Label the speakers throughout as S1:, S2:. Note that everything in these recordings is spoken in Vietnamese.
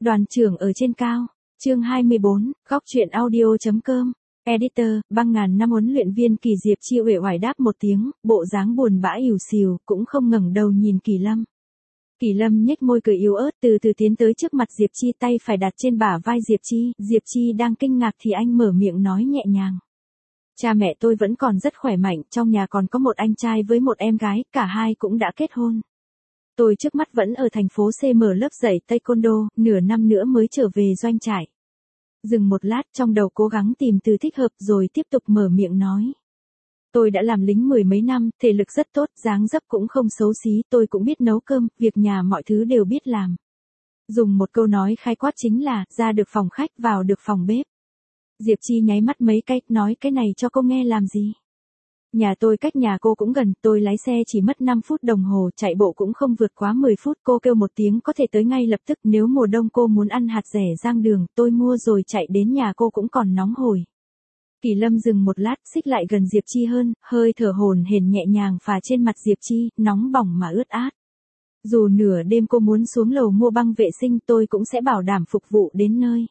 S1: Đoàn trưởng ở trên cao. Chương 24, góc truyện audio.com. Editor, băng ngàn năm huấn luyện viên Kỳ Diệp Chi uể oải đáp một tiếng, bộ dáng buồn bã ỉu xìu, cũng không ngẩng đầu nhìn Kỳ Lâm. Kỳ Lâm nhếch môi cười yếu ớt, từ từ tiến tới trước mặt Diệp Chi, tay phải đặt trên bả vai Diệp Chi. Diệp Chi đang kinh ngạc thì anh mở miệng nói nhẹ nhàng. Cha mẹ tôi vẫn còn rất khỏe mạnh, trong nhà còn có một anh trai với một em gái, cả hai cũng đã kết hôn. Tôi trước mắt vẫn ở thành phố C mở lớp dạy taekwondo, nửa năm nữa mới trở về doanh trại. Dừng một lát, trong đầu cố gắng tìm từ thích hợp rồi tiếp tục mở miệng nói. Tôi đã làm lính 10 mấy năm, thể lực rất tốt, dáng dấp cũng không xấu xí, tôi cũng biết nấu cơm, việc nhà mọi thứ đều biết làm. Dùng một câu nói khái quát chính là, ra được phòng khách, vào được phòng bếp. Diệp Chi nháy mắt mấy cái, nói cái này cho cô nghe làm gì? Nhà tôi cách nhà cô cũng gần, tôi lái xe chỉ mất 5 phút đồng hồ, chạy bộ cũng không vượt quá 10 phút, cô kêu một tiếng có thể tới ngay lập tức, nếu mùa đông cô muốn ăn hạt dẻ rang đường, tôi mua rồi chạy đến nhà cô cũng còn nóng hổi. Kỳ Lâm dừng một lát, xích lại gần Diệp Chi hơn, hơi thở hổn hển nhẹ nhàng phả trên mặt Diệp Chi, nóng bỏng mà ướt át. Dù nửa đêm cô muốn xuống lầu mua băng vệ sinh, tôi cũng sẽ bảo đảm phục vụ đến nơi.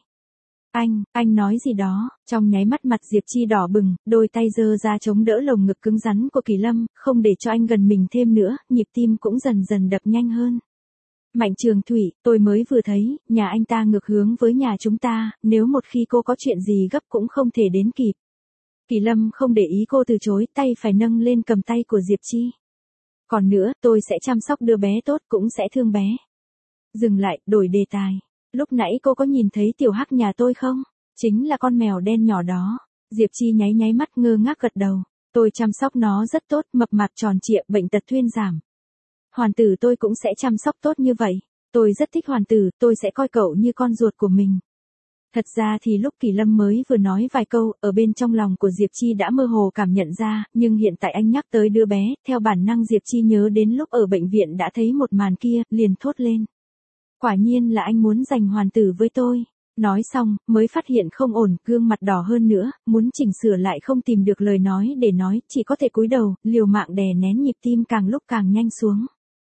S1: Anh nói gì đó, trong nháy mắt mặt Diệp Chi đỏ bừng, đôi tay giơ ra chống đỡ lồng ngực cứng rắn của Kỳ Lâm, không để cho anh gần mình thêm nữa, nhịp tim cũng dần dần đập nhanh hơn. Mạnh Trường Thủy, tôi mới vừa thấy, nhà anh ta ngược hướng với nhà chúng ta, nếu một khi cô có chuyện gì gấp cũng không thể đến kịp. Kỳ Lâm không để ý cô từ chối, tay phải nâng lên cầm tay của Diệp Chi. Còn nữa, tôi sẽ chăm sóc đứa bé tốt, cũng sẽ thương bé. Dừng lại, đổi đề tài. Lúc nãy cô có nhìn thấy tiểu hắc nhà tôi không? Chính là con mèo đen nhỏ đó. Diệp Chi nháy mắt ngơ ngác gật đầu. Tôi chăm sóc nó rất tốt, mập mạp tròn trịa, bệnh tật thuyên giảm. Hoàn tử tôi cũng sẽ chăm sóc tốt như vậy. Tôi rất thích Hoàn tử, tôi sẽ coi cậu như con ruột của mình. Thật ra thì lúc Kỳ Lâm mới vừa nói vài câu, ở bên trong lòng của Diệp Chi đã mơ hồ cảm nhận ra, nhưng hiện tại anh nhắc tới đứa bé, theo bản năng Diệp Chi nhớ đến lúc ở bệnh viện đã thấy một màn kia, liền thốt lên. Quả nhiên là anh muốn giành Hoàn tử với tôi. Nói xong, mới phát hiện không ổn, gương mặt đỏ hơn nữa, muốn chỉnh sửa lại không tìm được lời nói để nói, chỉ có thể cúi đầu, liều mạng đè nén nhịp tim càng lúc càng nhanh xuống.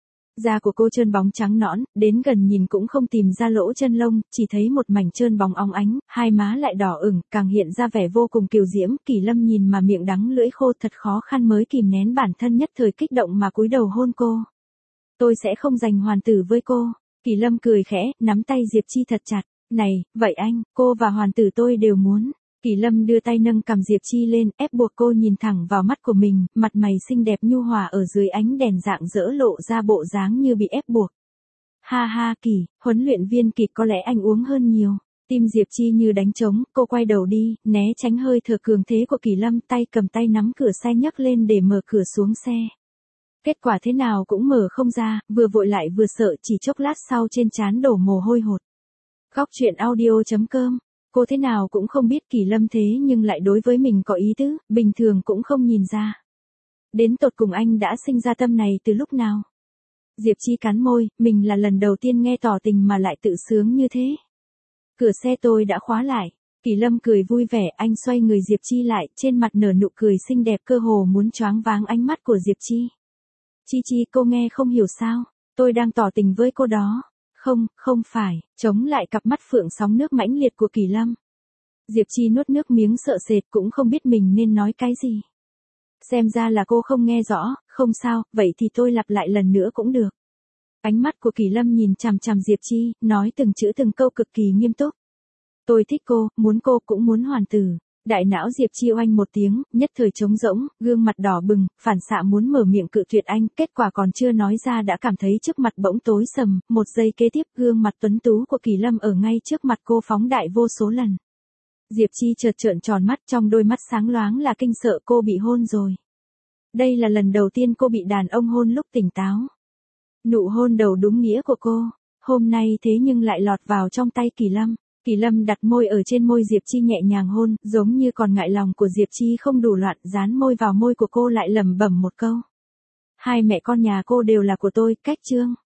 S1: Da của cô trơn bóng trắng nõn, đến gần nhìn cũng không tìm ra lỗ chân lông, chỉ thấy một mảnh trơn bóng óng ánh, hai má lại đỏ ửng, càng hiện ra vẻ vô cùng kiều diễm. Kỳ Lâm nhìn mà miệng đắng lưỡi khô, thật khó khăn mới kìm nén bản thân nhất thời kích động mà cúi đầu hôn cô. Tôi sẽ không giành Hoàn tử với cô. Kỳ Lâm cười khẽ, nắm tay Diệp Chi thật chặt. Này, vậy anh, cô và Hoàn tử tôi đều muốn. Kỳ Lâm đưa tay nâng cằm Diệp Chi lên, ép buộc cô nhìn thẳng vào mắt của mình, mặt mày xinh đẹp nhu hòa ở dưới ánh đèn rạng rỡ lộ ra bộ dáng như bị ép buộc. Ha ha Kỳ, huấn luyện viên Kỳ có lẽ anh uống hơn nhiều. Tim Diệp Chi như đánh trống, cô quay đầu đi, né tránh hơi thở cường thế của Kỳ Lâm, tay cầm tay nắm cửa xe nhấc lên để mở cửa xuống xe. Kết quả thế nào cũng mở không ra, vừa vội lại vừa sợ, chỉ chốc lát sau trên trán đổ mồ hôi hột. Góc truyện audio.com. Cô thế nào cũng không biết Kỳ Lâm thế nhưng lại đối với mình có ý tứ, bình thường cũng không nhìn ra. Đến tột cùng anh đã sinh ra tâm này từ lúc nào? Diệp Chi cắn môi, mình là lần đầu tiên nghe tỏ tình mà lại tự sướng như thế. Cửa xe tôi đã khóa lại. Kỳ Lâm cười vui vẻ, anh xoay người Diệp Chi lại, trên mặt nở nụ cười xinh đẹp cơ hồ muốn choáng váng ánh mắt của Diệp Chi. Chi, cô nghe không hiểu sao? Tôi đang tỏ tình với cô đó. Không phải, chống lại cặp mắt phượng sóng nước mãnh liệt của Kỳ Lâm. Diệp Chi nuốt nước miếng sợ sệt cũng không biết mình nên nói cái gì. Xem ra là cô không nghe rõ, không sao, vậy thì tôi lặp lại lần nữa cũng được. Ánh mắt của Kỳ Lâm nhìn chằm chằm Diệp Chi, nói từng chữ từng câu cực kỳ nghiêm túc. Tôi thích cô cũng muốn Hoàn tử. Đại não Diệp Chi oanh một tiếng, nhất thời trống rỗng, gương mặt đỏ bừng, phản xạ muốn mở miệng cự tuyệt anh, kết quả còn chưa nói ra đã cảm thấy trước mặt bỗng tối sầm, một giây kế tiếp gương mặt tuấn tú của Kỳ Lâm ở ngay trước mặt cô phóng đại vô số lần. Diệp Chi chợt trợn tròn mắt, trong đôi mắt sáng loáng là kinh sợ, cô bị hôn rồi. Đây là lần đầu tiên cô bị đàn ông hôn lúc tỉnh táo. Nụ hôn đầu đúng nghĩa của cô, hôm nay thế nhưng lại lọt vào trong tay Kỳ Lâm. Kỳ Lâm đặt môi ở trên môi Diệp Chi nhẹ nhàng hôn, giống như còn ngại lòng của Diệp Chi không đủ loạn, dán môi vào môi của cô lại lẩm bẩm một câu. Hai mẹ con nhà cô đều là của tôi, cách chương.